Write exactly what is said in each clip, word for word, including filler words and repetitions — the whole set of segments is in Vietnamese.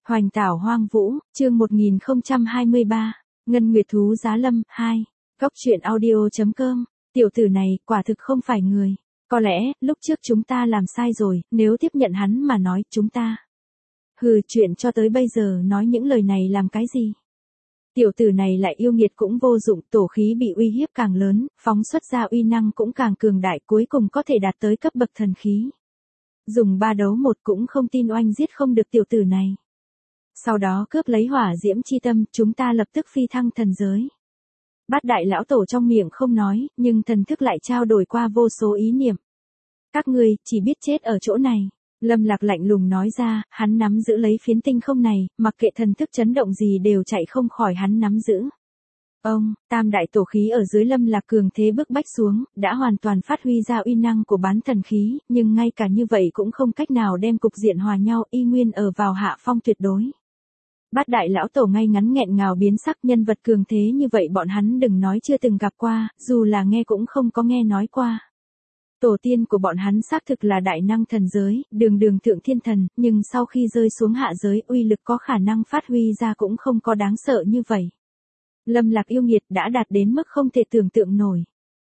Hoành tảo hoang vũ, chương một nghìn không trăm hai mươi ba, Ngân Nguyệt thú giá lâm, hai. Góc truyện audio chấm com, tiểu tử này, quả thực không phải người. Có lẽ, lúc trước chúng ta làm sai rồi, nếu tiếp nhận hắn mà nói, chúng ta. Hừ, chuyện cho tới bây giờ nói những lời này làm cái gì? Tiểu tử này lại yêu nghiệt cũng vô dụng, tổ khí bị uy hiếp càng lớn, phóng xuất ra uy năng cũng càng cường đại, cuối cùng có thể đạt tới cấp bậc thần khí. Dùng ba đấu một cũng không tin oanh giết không được tiểu tử này. Sau đó cướp lấy hỏa diễm chi tâm, chúng ta lập tức phi thăng thần giới. Bát đại lão tổ trong miệng không nói, nhưng thần thức lại trao đổi qua vô số ý niệm. Các ngươi, chỉ biết chết ở chỗ này. Lâm Lạc lạnh lùng nói ra, hắn nắm giữ lấy phiến tinh không này, mặc kệ thần thức chấn động gì đều chạy không khỏi hắn nắm giữ. Ông, tam đại tổ khí ở dưới Lâm Lạc cường thế bức bách xuống, đã hoàn toàn phát huy ra uy năng của bán thần khí, nhưng ngay cả như vậy cũng không cách nào đem cục diện hòa nhau, y nguyên ở vào hạ phong tuyệt đối. Bát đại lão tổ ngay ngắn nghẹn ngào biến sắc, nhân vật cường thế như vậy bọn hắn đừng nói chưa từng gặp qua, dù là nghe cũng không có nghe nói qua. Tổ tiên của bọn hắn xác thực là đại năng thần giới, đường đường thượng thiên thần, nhưng sau khi rơi xuống hạ giới uy lực có khả năng phát huy ra cũng không có đáng sợ như vậy. Lâm Lạc yêu nghiệt đã đạt đến mức không thể tưởng tượng nổi.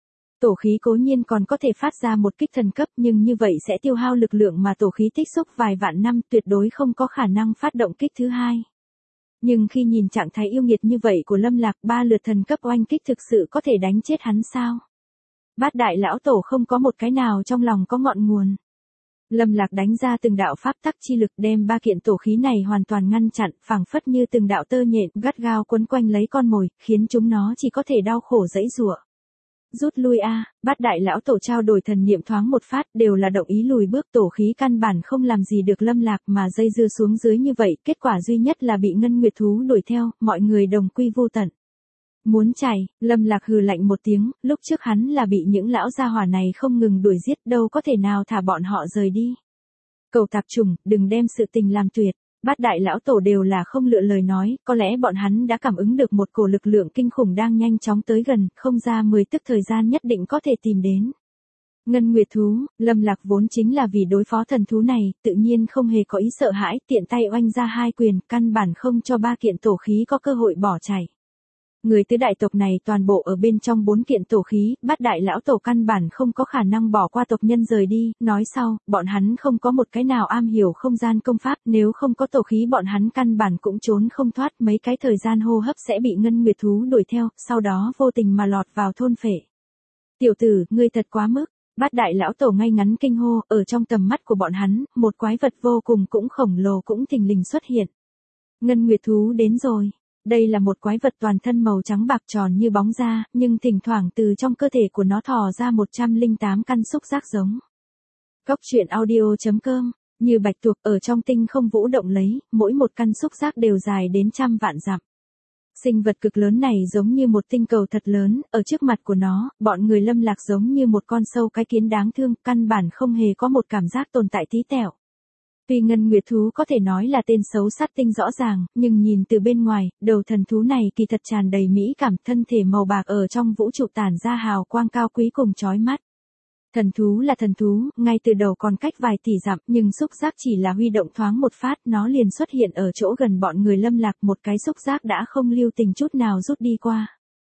Tổ khí cố nhiên còn có thể phát ra một kích thần cấp, nhưng như vậy sẽ tiêu hao lực lượng mà tổ khí tích xúc vài vạn năm, tuyệt đối không có khả năng phát động kích thứ hai. Nhưng khi nhìn trạng thái yêu nghiệt như vậy của Lâm Lạc, ba lượt thần cấp oanh kích thực sự có thể đánh chết hắn sao? Bát đại lão tổ không có một cái nào trong lòng có ngọn nguồn. Lâm Lạc đánh ra từng đạo pháp tắc chi lực đem ba kiện tổ khí này hoàn toàn ngăn chặn, phảng phất như từng đạo tơ nhện gắt gao quấn quanh lấy con mồi, khiến chúng nó chỉ có thể đau khổ giãy giụa. Rút lui a, bát đại lão tổ trao đổi thần niệm thoáng một phát, đều là động ý lùi bước, tổ khí căn bản không làm gì được Lâm Lạc mà dây dưa xuống dưới như vậy, kết quả duy nhất là bị Ngân Nguyệt thú đuổi theo, mọi người đồng quy vô tận. Muốn chạy, Lâm Lạc hừ lạnh một tiếng, lúc trước hắn là bị những lão gia hỏa này không ngừng đuổi giết, đâu có thể nào thả bọn họ rời đi. Cầu tạp trùng, đừng đem sự tình làm tuyệt. Bát đại lão tổ đều là không lựa lời nói, có lẽ bọn hắn đã cảm ứng được một cổ lực lượng kinh khủng đang nhanh chóng tới gần, không ra mười tức thời gian nhất định có thể tìm đến. Ngân Nguyệt thú, Lâm Lạc vốn chính là vì đối phó thần thú này, tự nhiên không hề có ý sợ hãi, tiện tay oanh ra hai quyền, căn bản không cho ba kiện tổ khí có cơ hội bỏ chạy. Người tứ đại tộc này toàn bộ ở bên trong bốn kiện tổ khí, bát đại lão tổ căn bản không có khả năng bỏ qua tộc nhân rời đi, nói sau, bọn hắn không có một cái nào am hiểu không gian công pháp, nếu không có tổ khí bọn hắn căn bản cũng trốn không thoát, mấy cái thời gian hô hấp sẽ bị Ngân Nguyệt thú đuổi theo, sau đó vô tình mà lọt vào thôn phệ. Tiểu tử, ngươi thật quá mức, bát đại lão tổ ngay ngắn kinh hô, ở trong tầm mắt của bọn hắn, một quái vật vô cùng cũng khổng lồ cũng thình lình xuất hiện. Ngân Nguyệt thú đến rồi. Đây là một quái vật toàn thân màu trắng bạc tròn như bóng da, nhưng thỉnh thoảng từ trong cơ thể của nó thò ra một trăm lẻ tám căn xúc giác giống. Góc truyện audio chấm com, như bạch tuộc ở trong tinh không vũ động lấy, mỗi một căn xúc giác đều dài đến trăm vạn dặm. Sinh vật cực lớn này giống như một tinh cầu thật lớn, ở trước mặt của nó, bọn người Lâm Lạc giống như một con sâu cái kiến đáng thương, căn bản không hề có một cảm giác tồn tại tí tẹo. Tuy Ngân Nguyệt thú có thể nói là tên xấu sát tinh rõ ràng, nhưng nhìn từ bên ngoài, đầu thần thú này kỳ thật tràn đầy mỹ cảm, thân thể màu bạc ở trong vũ trụ tản ra hào quang cao quý cùng chói mắt. Thần thú là thần thú, ngay từ đầu còn cách vài tỷ dặm, nhưng xúc giác chỉ là huy động thoáng một phát, nó liền xuất hiện ở chỗ gần bọn người Lâm Lạc, một cái xúc giác đã không lưu tình chút nào rút đi qua.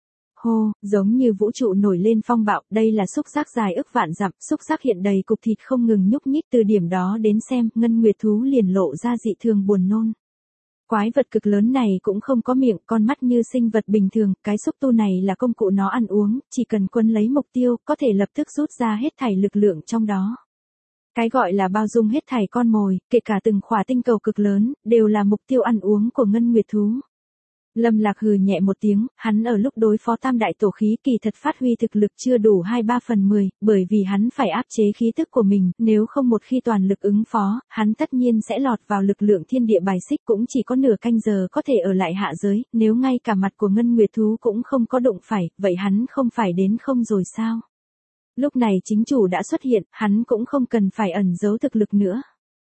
Hô, giống như vũ trụ nổi lên phong bạo, đây là xúc giác dài ức vạn dặm, xúc giác hiện đầy cục thịt không ngừng nhúc nhích, từ điểm đó đến xem, Ngân Nguyệt thú liền lộ ra dị thường buồn nôn. Quái vật cực lớn này cũng không có miệng, con mắt như sinh vật bình thường, cái xúc tu này là công cụ nó ăn uống, chỉ cần quân lấy mục tiêu, có thể lập tức rút ra hết thảy lực lượng trong đó. Cái gọi là bao dung hết thảy con mồi, kể cả từng khỏa tinh cầu cực lớn, đều là mục tiêu ăn uống của Ngân Nguyệt thú. Lâm Lạc hừ nhẹ một tiếng, hắn ở lúc đối phó tam đại tổ khí kỳ thật phát huy thực lực chưa đủ hai ba phần mười, bởi vì hắn phải áp chế khí tức của mình, nếu không một khi toàn lực ứng phó, hắn tất nhiên sẽ lọt vào lực lượng thiên địa bài xích, cũng chỉ có nửa canh giờ có thể ở lại hạ giới, nếu ngay cả mặt của Ngân Nguyệt thú cũng không có đụng phải, vậy hắn không phải đến không rồi sao? Lúc này chính chủ đã xuất hiện, hắn cũng không cần phải ẩn giấu thực lực nữa.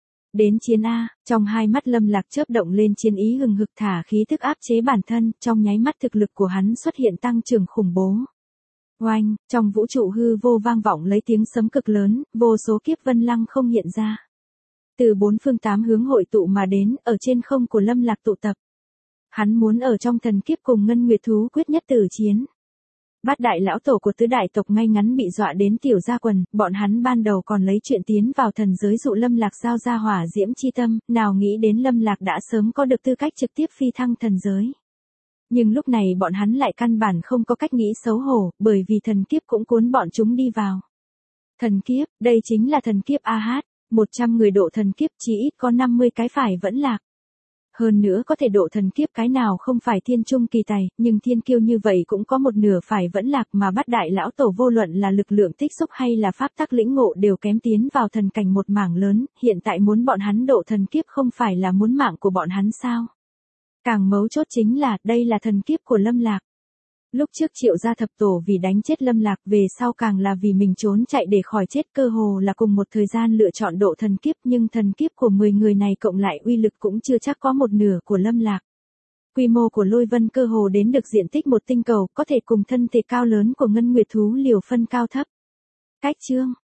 Đến chiến A, trong hai mắt Lâm Lạc chớp động lên chiến ý hừng hực, thả khí thức áp chế bản thân, trong nháy mắt thực lực của hắn xuất hiện tăng trưởng khủng bố. Oanh, trong vũ trụ hư vô vang vọng lấy tiếng sấm cực lớn, vô số kiếp vân lăng không hiện ra. Từ bốn phương tám hướng hội tụ mà đến, ở trên không của Lâm Lạc tụ tập. Hắn muốn ở trong thần kiếp cùng Ngân Nguyệt thú quyết nhất tử chiến. Bát đại lão tổ của tứ đại tộc ngay ngắn bị dọa đến tiểu gia quần, bọn hắn ban đầu còn lấy chuyện tiến vào thần giới dụ Lâm Lạc giao ra hỏa diễm chi tâm, nào nghĩ đến Lâm Lạc đã sớm có được tư cách trực tiếp phi thăng thần giới. Nhưng lúc này bọn hắn lại căn bản không có cách nghĩ xấu hổ, bởi vì thần kiếp cũng cuốn bọn chúng đi vào. Thần kiếp, đây chính là thần kiếp a hát, một trăm người độ thần kiếp chỉ ít có năm mươi cái phải vẫn lạc. Hơn nữa có thể độ thần kiếp cái nào không phải thiên trung kỳ tài, nhưng thiên kiêu như vậy cũng có một nửa phải vẫn lạc mà bát đại lão tổ vô luận là lực lượng tích xúc hay là pháp tắc lĩnh ngộ đều kém tiến vào thần cảnh một mảng lớn, hiện tại muốn bọn hắn độ thần kiếp không phải là muốn mạng của bọn hắn sao? Càng mấu chốt chính là, đây là thần kiếp của Lâm Lạc. Lúc trước Triệu gia thập tổ vì đánh chết Lâm Lạc, về sau càng là vì mình trốn chạy để khỏi chết, cơ hồ là cùng một thời gian lựa chọn độ thần kiếp, nhưng thần kiếp của mười người này cộng lại uy lực cũng chưa chắc có một nửa của Lâm Lạc. Quy mô của lôi vân cơ hồ đến được diện tích một tinh cầu, có thể cùng thân thể cao lớn của Ngân Nguyệt thú liều phân cao thấp. Cách chương